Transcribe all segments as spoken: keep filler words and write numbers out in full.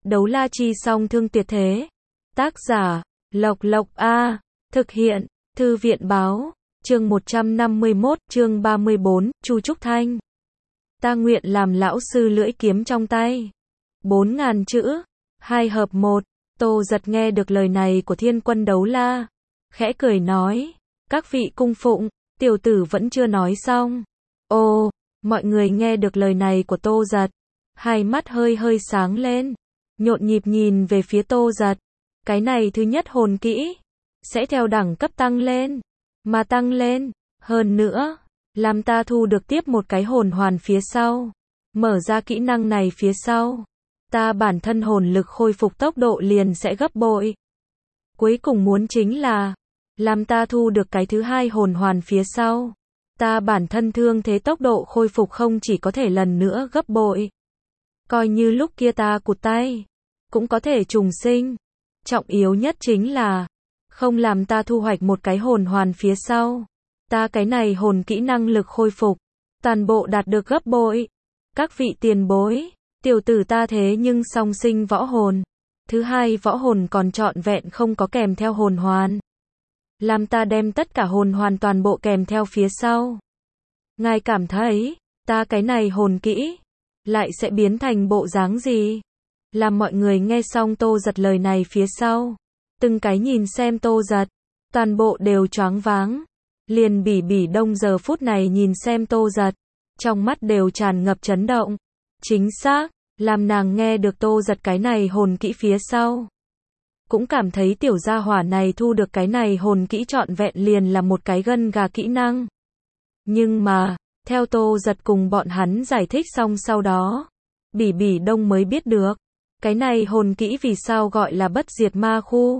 Đấu la chi song thương tuyệt thế. Tác giả, Lộc Lộc A. Thực hiện, Thư viện báo. Chương một trăm năm mươi mốt, chương ba mươi bốn, Chu Trúc Thanh. Ta nguyện làm lão sư lưỡi kiếm trong tay. Bốn ngàn chữ. Hai hợp một. Tô Giật nghe được lời này của thiên quân đấu la. Khẽ cười nói. Các vị cung phụng, tiểu tử vẫn chưa nói xong. Ồ, mọi người nghe được lời này của Tô Giật. Hai mắt hơi hơi sáng lên. Nhộn nhịp nhìn về phía Tô Giật. Cái này thứ nhất hồn kỹ. Sẽ theo đẳng cấp tăng lên. Mà tăng lên. Hơn nữa. Làm ta thu được tiếp một cái hồn hoàn phía sau. Mở ra kỹ năng này phía sau. Ta bản thân hồn lực khôi phục tốc độ liền sẽ gấp bội. Cuối cùng muốn chính là. Làm ta thu được cái thứ hai hồn hoàn phía sau. Ta bản thân thương thế tốc độ khôi phục không chỉ có thể lần nữa gấp bội. Coi như lúc kia ta cụt tay. Cũng có thể trùng sinh. Trọng yếu nhất chính là. Không làm ta thu hoạch một cái hồn hoàn phía sau. Ta cái này hồn kỹ năng lực khôi phục. Toàn bộ đạt được gấp bội. Các vị tiền bối. Tiểu tử ta thế nhưng song sinh võ hồn. Thứ hai võ hồn còn trọn vẹn không có kèm theo hồn hoàn. Làm ta đem tất cả hồn hoàn toàn bộ kèm theo phía sau. Ngài cảm thấy. Ta cái này hồn kỹ. Lại sẽ biến thành bộ dáng gì? Làm mọi người nghe xong Tô Giật lời này phía sau. Từng cái nhìn xem Tô Giật. Toàn bộ đều choáng váng. Liền Bỉ Bỉ Đông giờ phút này nhìn xem Tô Giật. Trong mắt đều tràn ngập chấn động. Chính xác. Làm nàng nghe được Tô Giật cái này hồn kỹ phía sau. Cũng cảm thấy tiểu gia hỏa này thu được cái này hồn kỹ trọn vẹn liền là một cái gân gà kỹ năng. Nhưng mà. Theo Tô Giật cùng bọn hắn giải thích xong sau đó. Bỉ Bỉ Đông mới biết được. Cái này hồn kỹ vì sao gọi là bất diệt ma khu.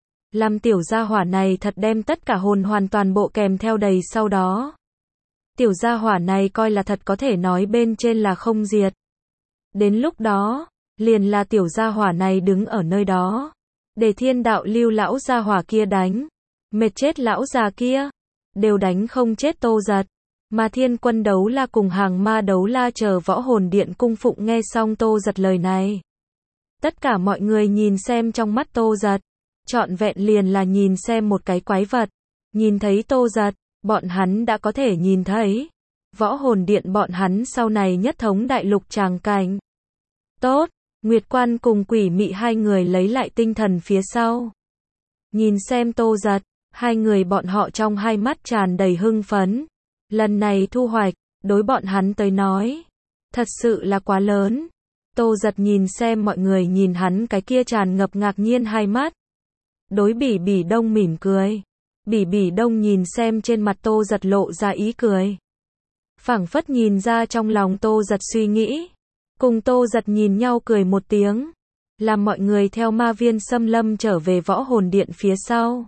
Làm tiểu gia hỏa này thật đem tất cả hồn hoàn toàn bộ kèm theo đầy sau đó. Tiểu gia hỏa này coi là thật có thể nói bên trên là không diệt. Đến lúc đó, liền là tiểu gia hỏa này đứng ở nơi đó. Để thiên đạo lưu lão gia hỏa kia đánh. Mệt chết lão già kia. Đều đánh không chết Tô Giật. Mà thiên quân đấu la cùng hàng ma đấu la chờ võ hồn điện cung phụng nghe xong Tô Giật lời này. Tất cả mọi người nhìn xem trong mắt Tô Giật. Trọn vẹn liền là nhìn xem một cái quái vật. Nhìn thấy Tô Giật, bọn hắn đã có thể nhìn thấy. Võ hồn điện bọn hắn sau này nhất thống đại lục tràng cảnh. Tốt, Nguyệt Quan cùng Quỷ Mị hai người lấy lại tinh thần phía sau. Nhìn xem Tô Giật, hai người bọn họ trong hai mắt tràn đầy hưng phấn. Lần này thu hoạch, đối bọn hắn tới nói. Thật sự là quá lớn. Tô Giật nhìn xem mọi người nhìn hắn cái kia tràn ngập ngạc nhiên hai mắt. Đối Bỉ Bỉ Đông mỉm cười. Bỉ Bỉ Đông nhìn xem trên mặt Tô Giật lộ ra ý cười. Phảng phất nhìn ra trong lòng Tô Giật suy nghĩ. Cùng Tô Giật nhìn nhau cười một tiếng. Làm mọi người theo ma viên xâm lâm trở về võ hồn điện phía sau.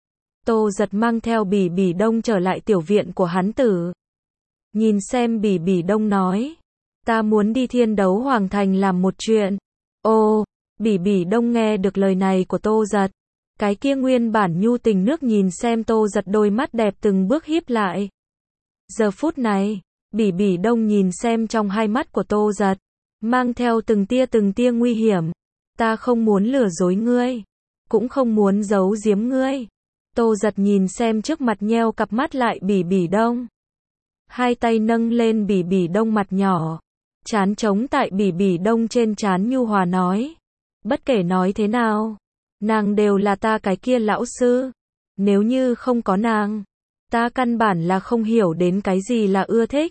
Tô Giật mang theo Bỉ Bỉ Đông trở lại tiểu viện của hắn tử. Nhìn xem Bỉ Bỉ Đông nói. Ta muốn đi Thiên Đấu Hoàng Thành làm một chuyện. Ô, Bỉ Bỉ Đông nghe được lời này của Tô Giật. Cái kia nguyên bản nhu tình nước nhìn xem Tô Giật đôi mắt đẹp từng bước híp lại. Giờ phút này, Bỉ Bỉ Đông nhìn xem trong hai mắt của Tô Giật. Mang theo từng tia từng tia nguy hiểm. Ta không muốn lừa dối ngươi. Cũng không muốn giấu giếm ngươi. Tô Giật nhìn xem trước mặt nheo cặp mắt lại Bỉ Bỉ Đông. Hai tay nâng lên Bỉ Bỉ Đông mặt nhỏ. Chán trống tại Bỉ Bỉ Đông trên trán nhu hòa nói. Bất kể nói thế nào. Nàng đều là ta cái kia lão sư. Nếu như không có nàng. Ta căn bản là không hiểu đến cái gì là ưa thích.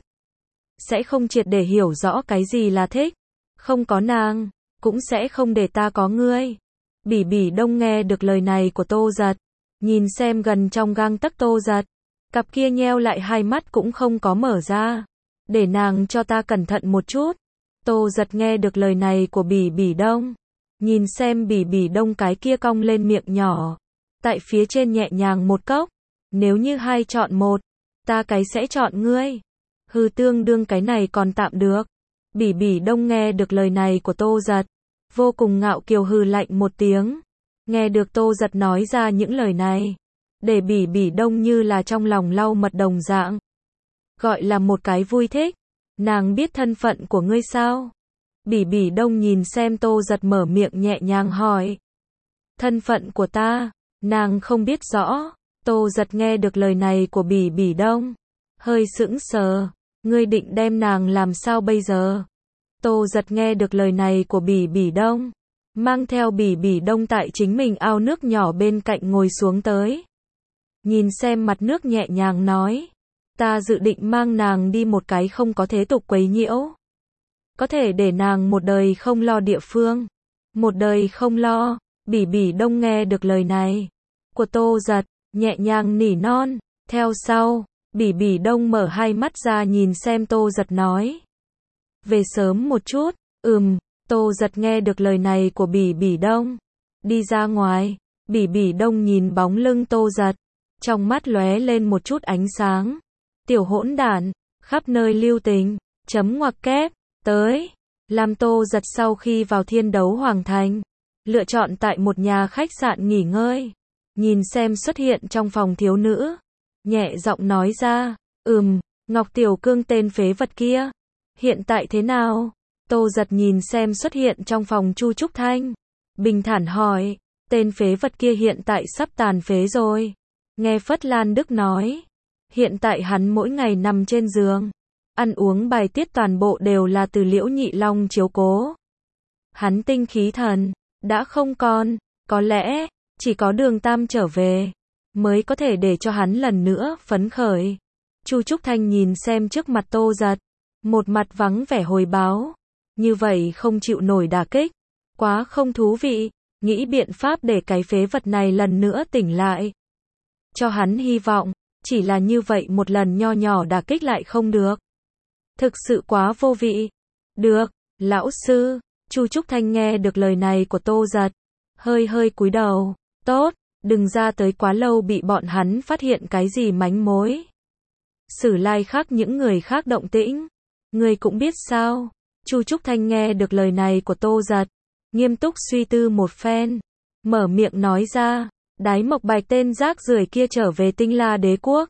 Sẽ không triệt để hiểu rõ cái gì là thích. Không có nàng. Cũng sẽ không để ta có ngươi. Bỉ Bỉ Đông nghe được lời này của Tô Giật. Nhìn xem gần trong gang tấc Tô Giật. Cặp kia nheo lại hai mắt cũng không có mở ra. Để nàng cho ta cẩn thận một chút. Tô Giật nghe được lời này của Bỉ Bỉ Đông. Nhìn xem Bỉ Bỉ Đông cái kia cong lên miệng nhỏ. Tại phía trên nhẹ nhàng một cốc. Nếu như hai chọn một. Ta cái sẽ chọn ngươi. Hư tương đương cái này còn tạm được. Bỉ Bỉ Đông nghe được lời này của Tô Giật. Vô cùng ngạo kiều hừ lạnh một tiếng. Nghe được Tô Giật nói ra những lời này. Để Bỉ Bỉ Đông như là trong lòng lau mật đồng dạng. Gọi là một cái vui thích. Nàng biết thân phận của ngươi sao? Bỉ Bỉ Đông nhìn xem Tô Giật mở miệng nhẹ nhàng hỏi. Thân phận của ta, nàng không biết rõ. Tô Giật nghe được lời này của Bỉ Bỉ Đông, hơi sững sờ. Ngươi định đem nàng làm sao bây giờ? Tô Giật nghe được lời này của Bỉ Bỉ Đông, mang theo Bỉ Bỉ Đông tại chính mình ao nước nhỏ bên cạnh ngồi xuống tới. Nhìn xem mặt nước nhẹ nhàng nói. Ta dự định mang nàng đi một cái không có thế tục quấy nhiễu. Có thể để nàng một đời không lo địa phương. Một đời không lo. Bỉ Bỉ Đông nghe được lời này của Tô Giật, nhẹ nhàng nỉ non. Theo sau, Bỉ Bỉ Đông mở hai mắt ra nhìn xem Tô Giật nói. Về sớm một chút. Ừm. Tô Giật nghe được lời này của Bỉ Bỉ Đông, đi ra ngoài. Bỉ Bỉ Đông nhìn bóng lưng Tô Giật, trong mắt lóe lên một chút ánh sáng. Tiểu hỗn đản, khắp nơi lưu tình, chấm ngoặc kép, tới. Làm Tô Giật sau khi vào Thiên Đấu Hoàng Thành, lựa chọn tại một nhà khách sạn nghỉ ngơi. Nhìn xem xuất hiện trong phòng thiếu nữ, nhẹ giọng nói ra. Ừm, Ngọc Tiểu Cương tên phế vật kia, hiện tại thế nào? Tô Giật nhìn xem xuất hiện trong phòng Chu Trúc Thanh, bình thản hỏi. Tên phế vật kia hiện tại sắp tàn phế rồi. Nghe Phất Lan Đức nói, hiện tại hắn mỗi ngày nằm trên giường, ăn uống bài tiết toàn bộ đều là từ Liễu Nhị Long chiếu cố. Hắn tinh khí thần đã không còn, có lẽ chỉ có Đường Tam trở về mới có thể để cho hắn lần nữa phấn khởi. Chu Trúc Thanh nhìn xem trước mặt Tô Giật, một mặt vắng vẻ hồi báo. Như vậy không chịu nổi đả kích, quá không thú vị, nghĩ biện pháp để cái phế vật này lần nữa tỉnh lại. Cho hắn hy vọng, chỉ là như vậy một lần nho nhỏ đả kích lại không được. Thực sự quá vô vị. Được, lão sư. Chu Trúc Thanh nghe được lời này của Tô Giật, hơi hơi cúi đầu. Tốt, đừng ra tới quá lâu bị bọn hắn phát hiện cái gì mánh mối. Sử Lai khác những người khác động tĩnh, người cũng biết sao. Chu Trúc Thanh nghe được lời này của Tô Giật, nghiêm túc suy tư một phen, mở miệng nói ra. Đái Mộc Bạch tên rác rưởi kia trở về Tinh La Đế Quốc.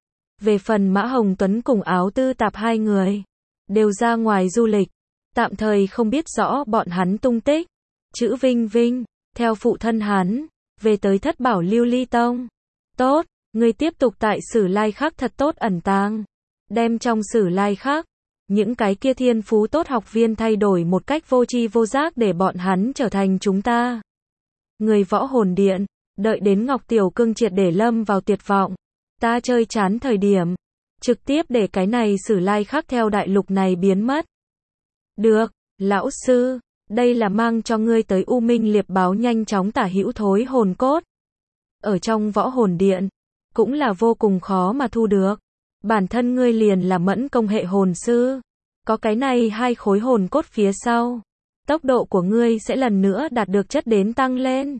Về phần Mã Hồng Tuấn cùng Áo Tư Tạp hai người, đều ra ngoài du lịch, tạm thời không biết rõ bọn hắn tung tích. Chữ Vinh Vinh, theo phụ thân hắn, về tới Thất Bảo Lưu Ly Tông. Tốt, ngươi tiếp tục tại Sử Lai Khắc thật tốt ẩn tàng, đem trong Sử Lai Khắc những cái kia thiên phú tốt học viên thay đổi một cách vô tri vô giác để bọn hắn trở thành chúng ta người Võ Hồn Điện. Đợi đến Ngọc Tiểu Cương triệt để lâm vào tuyệt vọng, ta chơi chán thời điểm, trực tiếp để cái này Sử Lai Khắc theo đại lục này biến mất. Được, lão sư, đây là mang cho ngươi tới U Minh Liệp báo nhanh chóng tả hữu thối hồn cốt. Ở trong Võ Hồn Điện, cũng là vô cùng khó mà thu được. Bản thân ngươi liền là mẫn công hệ hồn sư, có cái này hai khối hồn cốt phía sau, tốc độ của ngươi sẽ lần nữa đạt được chất đến tăng lên.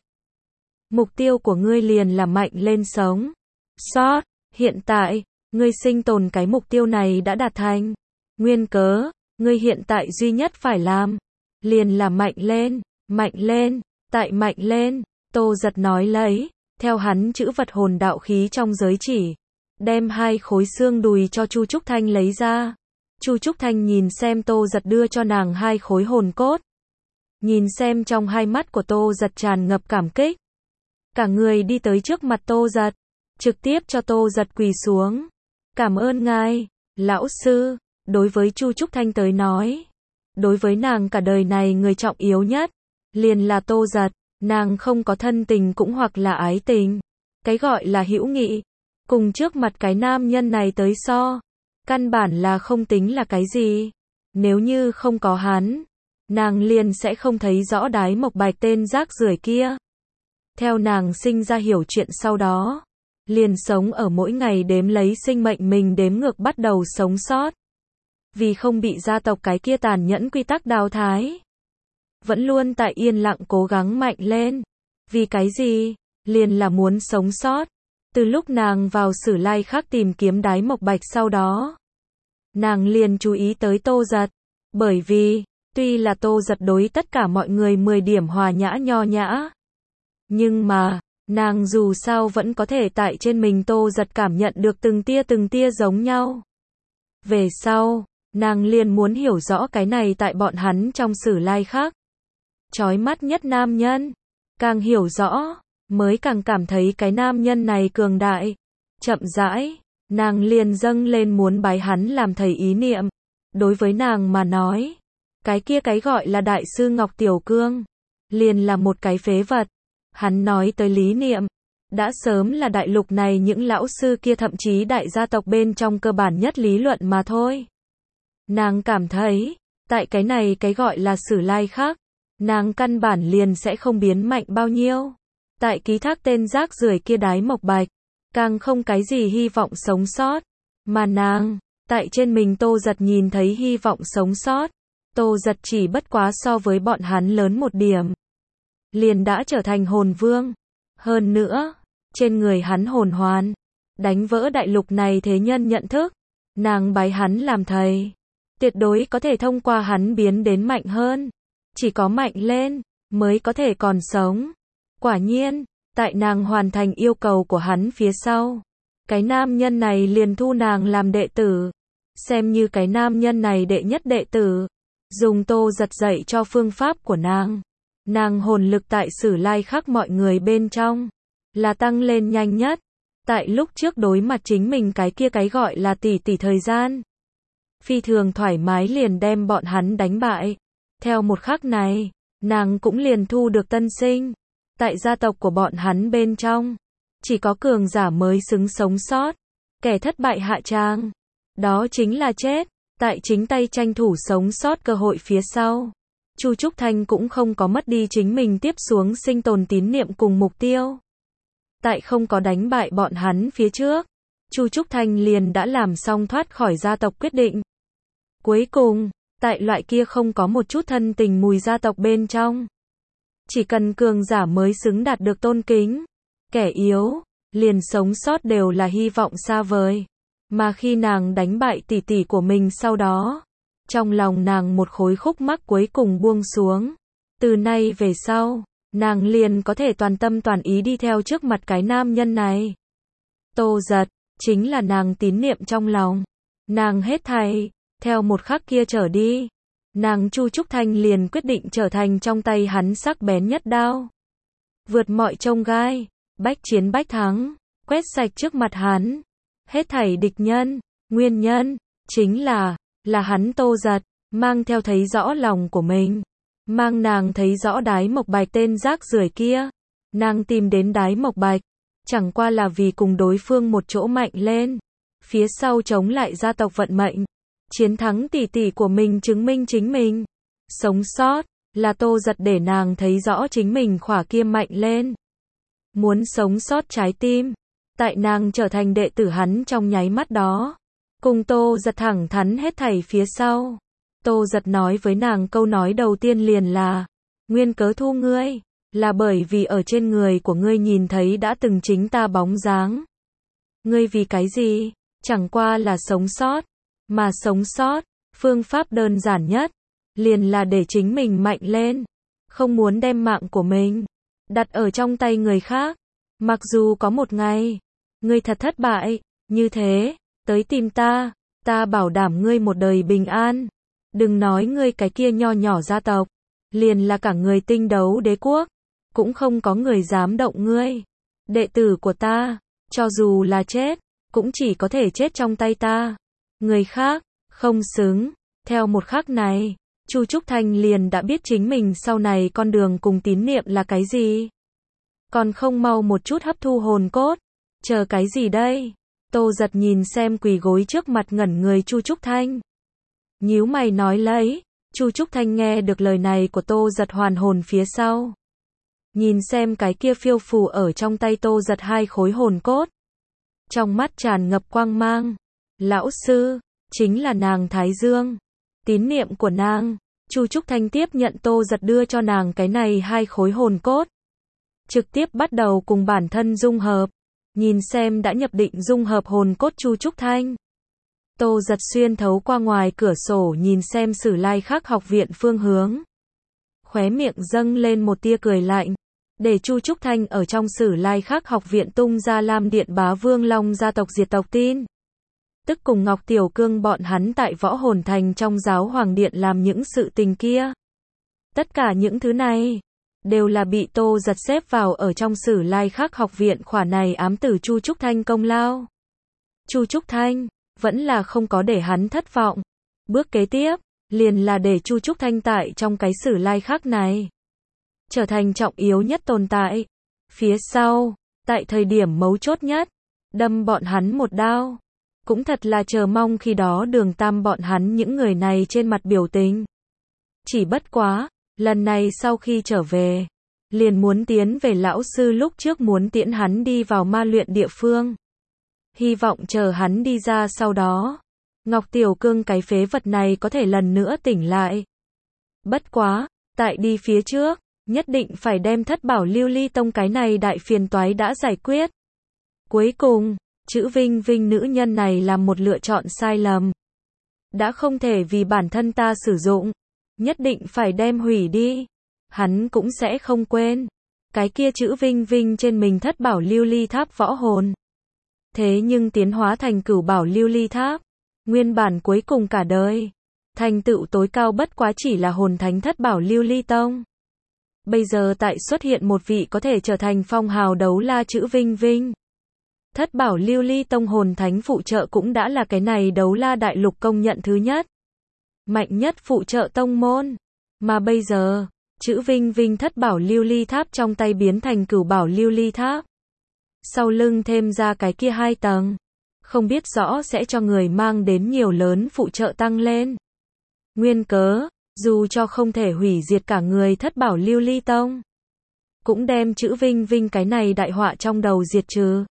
Mục tiêu của ngươi liền là mạnh lên sống sót. Hiện tại, ngươi sinh tồn cái mục tiêu này đã đạt thành. Nguyên cớ, ngươi hiện tại duy nhất phải làm, liền là mạnh lên, mạnh lên, tại mạnh lên. Tô Giật nói lấy, theo hắn chữ vật hồn đạo khí trong giới chỉ, đem hai khối xương đùi cho Chu Trúc Thanh lấy ra. Chu Trúc Thanh nhìn xem Tô Giật đưa cho nàng hai khối hồn cốt. Nhìn xem trong hai mắt của Tô Giật tràn ngập cảm kích. Cả người đi tới trước mặt Tô Giật, trực tiếp cho Tô Giật quỳ xuống. Cảm ơn ngài, lão sư. Đối với Chu Trúc Thanh tới nói, đối với nàng cả đời này người trọng yếu nhất, liền là Tô Giật. Nàng không có thân tình cũng hoặc là ái tình. Cái gọi là hữu nghị, cùng trước mặt cái nam nhân này tới so, căn bản là không tính là cái gì. Nếu như không có hắn, nàng liền sẽ không thấy rõ Đái Mộc Bạch tên rác rưởi kia. Theo nàng sinh ra hiểu chuyện sau đó, liền sống ở mỗi ngày đếm lấy sinh mệnh mình đếm ngược bắt đầu sống sót. Vì không bị gia tộc cái kia tàn nhẫn quy tắc đào thái, vẫn luôn tại yên lặng cố gắng mạnh lên. Vì cái gì? Liền là muốn sống sót. Từ lúc nàng vào Sử Lai Khắc tìm kiếm Đái Mộc Bạch sau đó, nàng liền chú ý tới Tô Giật. Bởi vì, tuy là Tô Giật đối tất cả mọi người mười điểm hòa nhã nho nhã, nhưng mà, nàng dù sao vẫn có thể tại trên mình Tô Giật cảm nhận được từng tia từng tia giống nhau. Về sau, nàng liền muốn hiểu rõ cái này tại bọn hắn trong Sử Lai Khắc. Chói mắt nhất nam nhân. Càng hiểu rõ, mới càng cảm thấy cái nam nhân này cường đại. Chậm rãi, nàng liền dâng lên muốn bái hắn làm thầy ý niệm. Đối với nàng mà nói, cái kia cái gọi là Đại sư Ngọc Tiểu Cương, liền là một cái phế vật. Hắn nói tới lý niệm, đã sớm là đại lục này những lão sư kia thậm chí đại gia tộc bên trong cơ bản nhất lý luận mà thôi. Nàng cảm thấy, tại cái này cái gọi là Sử Lai Khắc, nàng căn bản liền sẽ không biến mạnh bao nhiêu. Tại ký thác tên rác rưởi kia Đái Mộc Bạch, càng không cái gì hy vọng sống sót. Mà nàng, tại trên mình Tô Giật nhìn thấy hy vọng sống sót. Tô Giật chỉ bất quá so với bọn hắn lớn một điểm, liền đã trở thành hồn vương. Hơn nữa, trên người hắn hồn hoàn, đánh vỡ đại lục này thế nhân nhận thức. Nàng bái hắn làm thầy, tuyệt đối có thể thông qua hắn biến đến mạnh hơn. Chỉ có mạnh lên, mới có thể còn sống. Quả nhiên, tại nàng hoàn thành yêu cầu của hắn phía sau, cái nam nhân này liền thu nàng làm đệ tử. Xem như cái nam nhân này đệ nhất đệ tử. Dùng Tô Giật dạy cho phương pháp của nàng. Nàng hồn lực tại Sử Lai Khắc mọi người bên trong, là tăng lên nhanh nhất. Tại lúc trước đối mặt chính mình cái kia cái gọi là tỷ tỷ thời gian, phi thường thoải mái liền đem bọn hắn đánh bại. Theo một khắc này, nàng cũng liền thu được tân sinh. Tại gia tộc của bọn hắn bên trong, chỉ có cường giả mới xứng sống sót. Kẻ thất bại hạ tràng, đó chính là chết. Tại chính tay tranh thủ sống sót cơ hội phía sau, Chu Trúc Thanh cũng không có mất đi chính mình tiếp xuống sinh tồn tín niệm cùng mục tiêu. Tại không có đánh bại bọn hắn phía trước, Chu Trúc Thanh liền đã làm xong thoát khỏi gia tộc quyết định. Cuối cùng, tại loại kia không có một chút thân tình mùi gia tộc bên trong, chỉ cần cường giả mới xứng đạt được tôn kính. Kẻ yếu, liền sống sót đều là hy vọng xa vời. Mà khi nàng đánh bại tỷ tỷ của mình sau đó, trong lòng nàng một khối khúc mắc cuối cùng buông xuống. Từ nay về sau, nàng liền có thể toàn tâm toàn ý đi theo trước mặt cái nam nhân này. Tô Giật, chính là nàng tín niệm trong lòng. Nàng hết thảy, theo một khắc kia trở đi, nàng Chu Trúc Thanh liền quyết định trở thành trong tay hắn sắc bén nhất đao. Vượt mọi chông gai, bách chiến bách thắng, quét sạch trước mặt hắn. Hết thảy địch nhân, nguyên nhân, chính là, là hắn Tô Giật, mang theo thấy rõ lòng của mình. Mang nàng thấy rõ Đái Mộc Bạch tên rác rưởi kia. Nàng tìm đến Đái Mộc Bạch, chẳng qua là vì cùng đối phương một chỗ mạnh lên. Phía sau chống lại gia tộc vận mệnh. Chiến thắng tỷ tỷ của mình chứng minh chính mình. Sống sót, là Tô Giật để nàng thấy rõ chính mình khỏa kia mạnh lên. Muốn sống sót trái tim. Tại nàng trở thành đệ tử hắn trong nháy mắt đó, cùng Tô Giật thẳng thắn hết thảy phía sau. Tô Giật nói với nàng câu nói đầu tiên liền là, nguyên cớ thu ngươi, là bởi vì ở trên người của ngươi nhìn thấy đã từng chính ta bóng dáng. Ngươi vì cái gì? Chẳng qua là sống sót. Mà sống sót, phương pháp đơn giản nhất, liền là để chính mình mạnh lên. Không muốn đem mạng của mình đặt ở trong tay người khác. Mặc dù có một ngày, ngươi thật thất bại, như thế, tới tìm ta, ta bảo đảm ngươi một đời bình an. Đừng nói ngươi cái kia nho nhỏ gia tộc, liền là cả người tinh đấu đế quốc, cũng không có người dám động ngươi. Đệ tử của ta, cho dù là chết, cũng chỉ có thể chết trong tay ta. Người khác, không xứng. Theo một khắc này, Chu Trúc Thanh liền đã biết chính mình sau này con đường cùng tín niệm là cái gì. Còn không mau một chút hấp thu hồn cốt. Chờ cái gì đây? Tô Giật nhìn xem quỳ gối trước mặt ngẩn người Chu Trúc Thanh. Nhíu mày nói lấy. Chu Trúc Thanh nghe được lời này của Tô Giật hoàn hồn phía sau. Nhìn xem cái kia phiêu phù ở trong tay Tô Giật hai khối hồn cốt. Trong mắt tràn ngập quang mang. Lão sư, chính là nàng Thái Dương. Tín niệm của nàng. Chu Trúc Thanh tiếp nhận Tô Giật đưa cho nàng cái này hai khối hồn cốt. Trực tiếp bắt đầu cùng bản thân dung hợp. Nhìn xem đã nhập định dung hợp hồn cốt Chu Trúc Thanh. Tô Giật xuyên thấu qua ngoài cửa sổ nhìn xem Sử Lai Khắc học viện phương hướng. Khóe miệng dâng lên một tia cười lạnh. Để Chu Trúc Thanh ở trong Sử Lai Khắc học viện tung ra Lam Điện Bá Vương Long gia tộc diệt tộc tin. tức cùng Ngọc Tiểu Cương bọn hắn tại Võ Hồn Thành trong Giáo Hoàng Điện làm những sự tình kia. Tất cả những thứ này, đều là bị Tô Giật xếp vào ở trong Sử Lai Khắc học viện khỏa này ám tử Chu Trúc Thanh công lao. Chu Trúc Thanh, vẫn là không có để hắn thất vọng. Bước kế tiếp, liền là để Chu Trúc Thanh tại trong cái Sử Lai Khắc này, trở thành trọng yếu nhất tồn tại. Phía sau, tại thời điểm mấu chốt nhất, đâm bọn hắn một đao. Cũng thật là chờ mong khi đó Đường Tam bọn hắn những người này trên mặt biểu tình. Chỉ bất quá, lần này sau khi trở về, liền muốn tiến về lão sư lúc trước muốn tiễn hắn đi vào ma luyện địa phương. Hy vọng chờ hắn đi ra sau đó, Ngọc Tiểu Cương cái phế vật này có thể lần nữa tỉnh lại. Bất quá, tại đi phía trước, nhất định phải đem Thất Bảo Lưu Ly Tông cái này đại phiền toái đã giải quyết. Cuối cùng, chữ Vinh Vinh nữ nhân này làm một lựa chọn sai lầm. Đã không thể vì bản thân ta sử dụng, nhất định phải đem hủy đi. Hắn cũng sẽ không quên. Cái kia chữ Vinh Vinh trên mình Thất Bảo Lưu Ly Tháp võ hồn. Thế nhưng tiến hóa thành Cửu Bảo Lưu Ly Tháp. Nguyên bản cuối cùng cả đời. Thành tựu tối cao bất quá chỉ là hồn thánh Thất Bảo Lưu Ly Tông. Bây giờ tại xuất hiện một vị có thể trở thành phong hào đấu la chữ Vinh Vinh. Thất Bảo Lưu Ly Tông hồn thánh phụ trợ cũng đã là cái này đấu la đại lục công nhận thứ nhất. Mạnh nhất phụ trợ tông môn. Mà bây giờ, chữ Vinh Vinh Thất Bảo Lưu Ly Tháp trong tay biến thành Cửu Bảo Lưu Ly Tháp. Sau lưng thêm ra cái kia hai tầng. Không biết rõ sẽ cho người mang đến nhiều lớn phụ trợ tăng lên. Nguyên cớ, dù cho không thể hủy diệt cả người Thất Bảo Lưu Ly Tông, cũng đem chữ Vinh Vinh cái này đại họa trong đầu diệt trừ.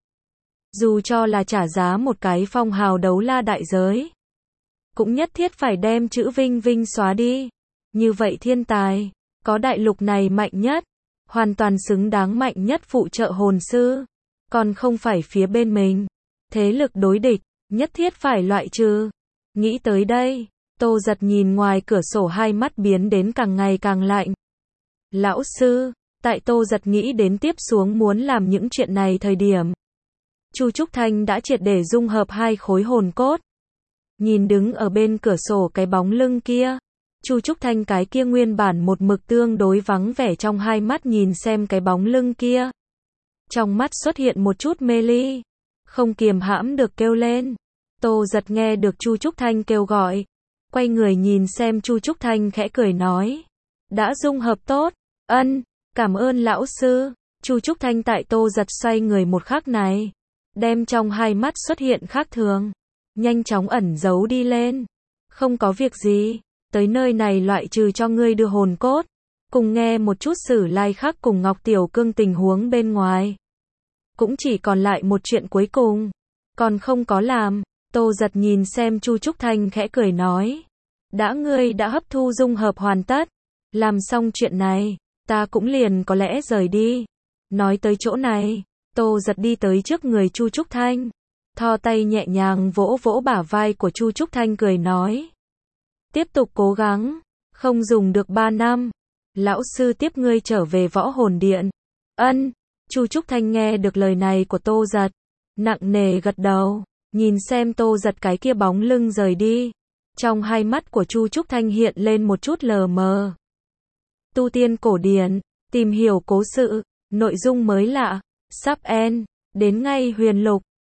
Dù cho là trả giá một cái phong hào đấu la đại giới, cũng nhất thiết phải đem chữ Vinh Vinh xóa đi. Như vậy thiên tài, có đại lục này mạnh nhất, hoàn toàn xứng đáng mạnh nhất phụ trợ hồn sư, còn không phải phía bên mình. Thế lực đối địch, nhất thiết phải loại trừ. Nghĩ tới đây, Tô Giật nhìn ngoài cửa sổ hai mắt biến đến càng ngày càng lạnh. Lão sư, tại Tô Giật nghĩ đến tiếp xuống muốn làm những chuyện này thời điểm, Chu Trúc Thanh đã triệt để dung hợp hai khối hồn cốt. Nhìn đứng ở bên cửa sổ cái bóng lưng kia, Chu Trúc Thanh cái kia nguyên bản một mực tương đối vắng vẻ trong hai mắt nhìn xem cái bóng lưng kia. Trong mắt xuất hiện một chút mê ly, không kiềm hãm được kêu lên. Tô Giật nghe được Chu Trúc Thanh kêu gọi, quay người nhìn xem Chu Trúc Thanh khẽ cười nói, đã dung hợp tốt. Ân, cảm ơn lão sư. Chu Trúc Thanh tại Tô Giật xoay người một khắc này, đem trong hai mắt xuất hiện khác thường, nhanh chóng ẩn giấu đi lên. Không có việc gì, tới nơi này loại trừ cho ngươi đưa hồn cốt, cùng nghe một chút Sử Lai Khắc cùng Ngọc Tiểu Cương tình huống bên ngoài. Cũng chỉ còn lại một chuyện cuối cùng, còn không có làm. Tô Giật nhìn xem Chu Trúc Thanh khẽ cười nói, đã ngươi đã hấp thu dung hợp hoàn tất, làm xong chuyện này, ta cũng liền có lẽ rời đi. Nói tới chỗ này, Tô Giật đi tới trước người Chu Trúc Thanh, thò tay nhẹ nhàng vỗ vỗ bả vai của Chu Trúc Thanh cười nói, tiếp tục cố gắng, không dùng được ba năm, lão sư tiếp ngươi trở về Võ Hồn Điện. Ân. Chu Trúc Thanh nghe được lời này của Tô Giật, nặng nề gật đầu, nhìn xem Tô Giật cái kia bóng lưng rời đi. Trong hai mắt của Chu Trúc Thanh hiện lên một chút lờ mờ. Tu tiên cổ điển, tìm hiểu cố sự, nội dung mới lạ, sắp end, đến ngay huyền lục.